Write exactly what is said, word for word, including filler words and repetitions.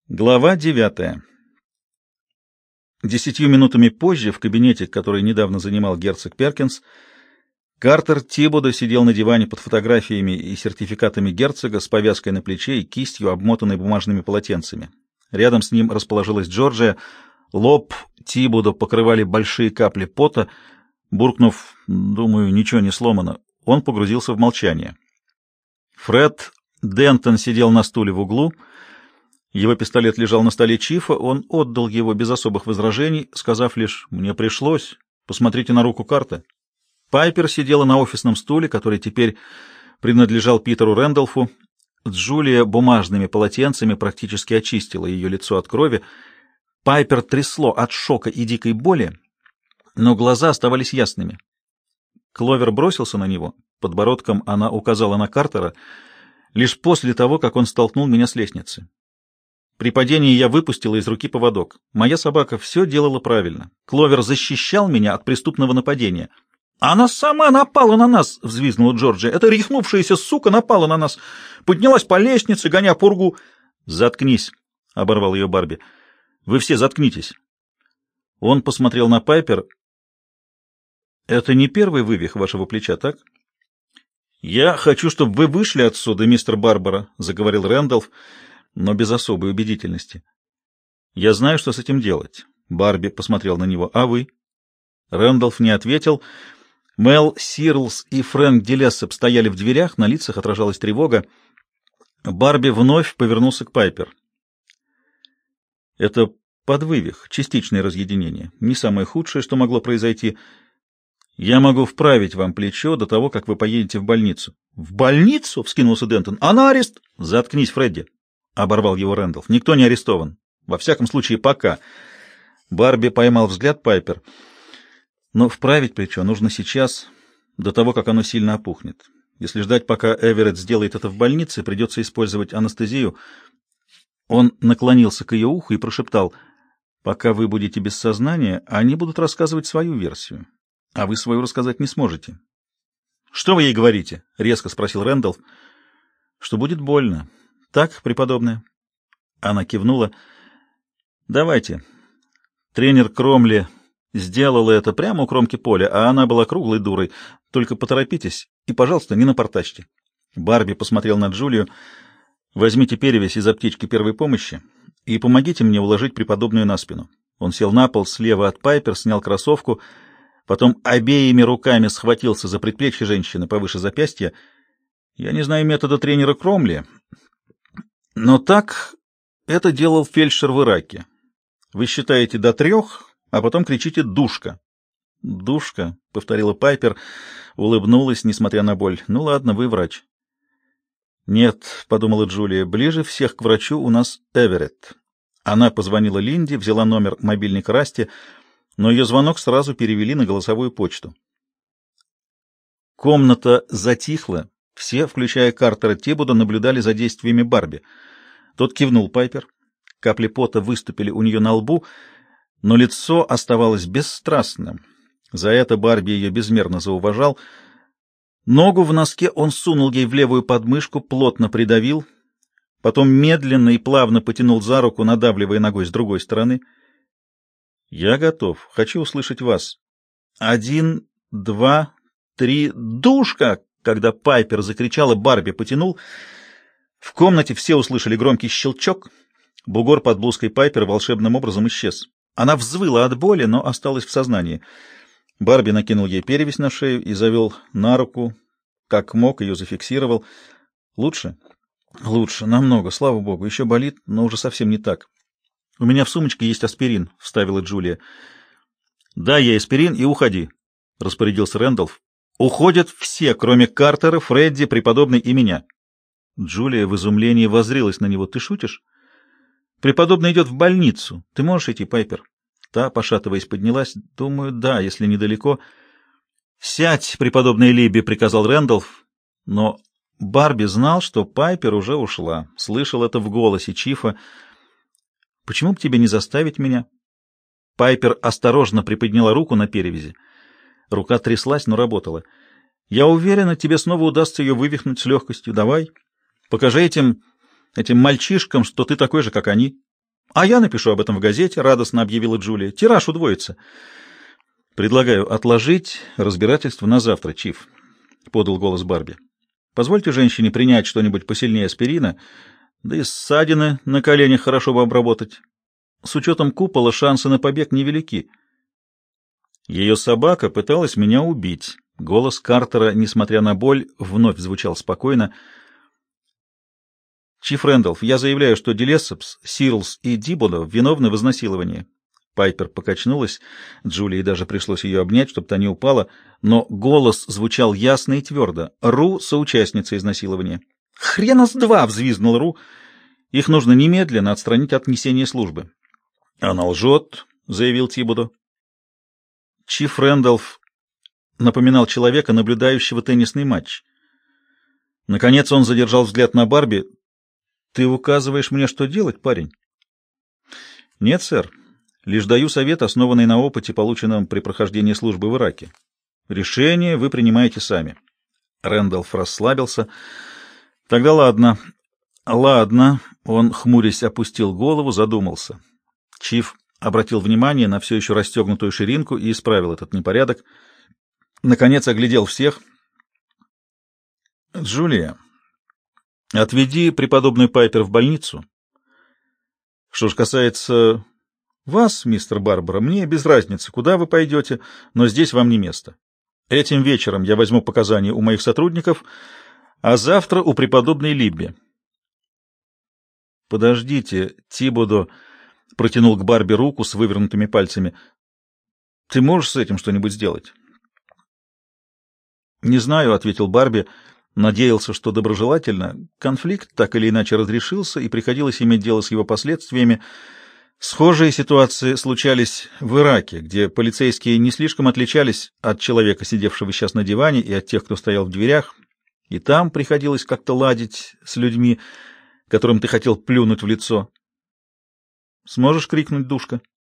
Глава девятая. Десятью минутами позже, в кабинете, который недавно занимал герцог Перкинс, Картер Тибодо сидел на диване под фотографиями и сертификатами герцога с повязкой на плече и кистью, обмотанной бумажными полотенцами. Рядом с ним расположилась Джорджия. Лоб Тибодо покрывали большие капли пота. Буркнув, думаю, ничего не сломано, он погрузился в молчание. Фред Дентон сидел на стуле в углу. Его пистолет лежал на столе Чифа, он отдал его без особых возражений, сказав лишь «мне пришлось, посмотрите на руку карты». Пайпер сидела на офисном стуле, который теперь принадлежал Питеру Рэндалфу. Джулия бумажными полотенцами практически очистила ее лицо от крови. Пайпер трясло от шока и дикой боли, но глаза оставались ясными. Кловер бросился на него, подбородком она указала на Картера, лишь после того, как он столкнул меня с лестницы. При падении я выпустила из руки поводок. Моя собака все делала правильно. Кловер защищал меня от преступного нападения. «Она сама напала на нас!» — взвизгнула Джорджия. «Эта рехнувшаяся сука напала на нас! Поднялась по лестнице, гоня пургу!» «Заткнись!» — оборвал ее Барби. «Вы все заткнитесь!» Он посмотрел на Пайпер. «Это не первый вывих вашего плеча, так?» «Я хочу, чтобы вы вышли отсюда, мистер Барбара», — заговорил Рэндалф, но без особой убедительности. «Я знаю, что с этим делать». Барби посмотрел на него. «А вы?» Рэндалф не ответил. Мел Сирлс и Фрэнк Делессеп стояли в дверях, на лицах отражалась тревога. Барби вновь повернулся к Пайпер. «Это подвывих, частичное разъединение. Не самое худшее, что могло произойти. Я могу вправить вам плечо до того, как вы поедете в больницу». «В больницу?» — вскинулся Дентон. «А на арест?» «Заткнись, Фредди», — оборвал его Рэндалф. «Никто не арестован. Во всяком случае, пока». Барби поймал взгляд Пайпер. «Но вправить плечо нужно сейчас, до того, как оно сильно опухнет. Если ждать, пока Эверетт сделает это в больнице, придется использовать анестезию». Он наклонился к ее уху и прошептал: «Пока вы будете без сознания, они будут рассказывать свою версию, а вы свою рассказать не сможете». «Что вы ей говорите?» — резко спросил Рэндалф. «Что будет больно. Так, преподобная?» Она кивнула. «Давайте». Тренер Кромли сделала это прямо у кромки поля, а она была круглой дурой. Только поторопитесь и, пожалуйста, не напортачьте. Барби посмотрел на Джулию. «Возьмите перевязь из аптечки первой помощи и помогите мне уложить преподобную на спину». Он сел на пол слева от Пайпер, снял кроссовку, потом обеими руками схватился за предплечье женщины повыше запястья. Я не знаю метода тренера Кромли, но так это делал фельдшер в Ираке. Вы считаете до трех, а потом кричите «душка». «Душка», — повторила Пайпер, улыбнулась, несмотря на боль. «Ну ладно, вы врач». «Нет», — подумала Джулия, — «ближе всех к врачу у нас Эверетт». Она позвонила Линде, взяла номер мобильника Расти, но ее звонок сразу перевели на голосовую почту. Комната затихла. Все, включая Картера Тибодо, наблюдали за действиями Барби. Тот кивнул Пайпер. Капли пота выступили у нее на лбу, но лицо оставалось бесстрастным. За это Барби ее безмерно зауважал. Ногу в носке он сунул ей в левую подмышку, плотно придавил, потом медленно и плавно потянул за руку, надавливая ногой с другой стороны. «Я готов. Хочу услышать вас. Один, два, три... Душка!» Когда Пайпер закричала, Барби потянул. В комнате все услышали громкий щелчок. Бугор под блузкой Пайпер волшебным образом исчез. Она взвыла от боли, но осталась в сознании. Барби накинул ей перевязь на шею и завел на руку, как мог, ее зафиксировал. «Лучше?» «Лучше, намного, слава богу. Еще болит, но уже совсем не так». «У меня в сумочке есть аспирин», — вставила Джулия. «Дай ей аспирин и уходи», — распорядился Рэндалф. «Уходят все, кроме Картера, Фредди, преподобной и меня». Джулия в изумлении воззрилась на него. «Ты шутишь? Преподобный идет в больницу. Ты можешь идти, Пайпер?» Та, пошатываясь, поднялась. «Думаю, да, если недалеко». «Сядь, преподобная Либби», — приказал Рэндалф. Но Барби знал, что Пайпер уже ушла. Слышал это в голосе Чифа. «Почему бы тебе не заставить меня?» Пайпер осторожно приподняла руку на перевязи. Рука тряслась, но работала. «Я уверена, тебе снова удастся ее вывихнуть с легкостью. Давай, покажи этим, этим мальчишкам, что ты такой же, как они». А я напишу об этом в газете, — радостно объявила Джулия. Тираж удвоится. Предлагаю отложить разбирательство на завтра, Чиф, — подал голос Барби. Позвольте женщине принять что-нибудь посильнее аспирина, да и ссадины на коленях хорошо бы обработать. С учетом купола шансы на побег невелики. Ее собака пыталась меня убить. Голос Картера, несмотря на боль, вновь звучал спокойно. Чиф Рэндалф, я заявляю, что Дилессопс, Сирлс и Дибодо виновны в изнасиловании. Пайпер покачнулась, Джулии даже пришлось ее обнять, чтобы та не упала, но голос звучал ясно и твердо. Ру — соучастница изнасилования. «Хрена с два!» — взвизгнул Ру. «Их нужно немедленно отстранить от несения службы». «Она лжет», — заявил Тибодо. Чиф Рэндалф напоминал человека, наблюдающего теннисный матч. Наконец он задержал взгляд на Барби. «Ты указываешь мне, что делать, парень?» «Нет, сэр. Лишь даю совет, основанный на опыте, полученном при прохождении службы в Ираке. Решение вы принимаете сами». Рэндалф расслабился. «Тогда ладно. Ладно». Он, хмурясь, опустил голову, задумался. Чиф обратил внимание на все еще расстегнутую ширинку и исправил этот непорядок. Наконец оглядел всех. «Джулия, отведи преподобную Пайпер в больницу. Что ж касается вас, мистер Барбара, мне без разницы, куда вы пойдете, но здесь вам не место. Этим вечером я возьму показания у моих сотрудников, а завтра у преподобной Либби». «Подождите», — Тибодо протянул к Барби руку с вывернутыми пальцами. «Ты можешь с этим что-нибудь сделать?» «Не знаю», — ответил Барби, надеялся, что доброжелательно. Конфликт так или иначе разрешился, и приходилось иметь дело с его последствиями. Схожие ситуации случались в Ираке, где полицейские не слишком отличались от человека, сидевшего сейчас на диване, и от тех, кто стоял в дверях, и там приходилось как-то ладить с людьми, которым ты хотел плюнуть в лицо. «Сможешь крикнуть, душка?»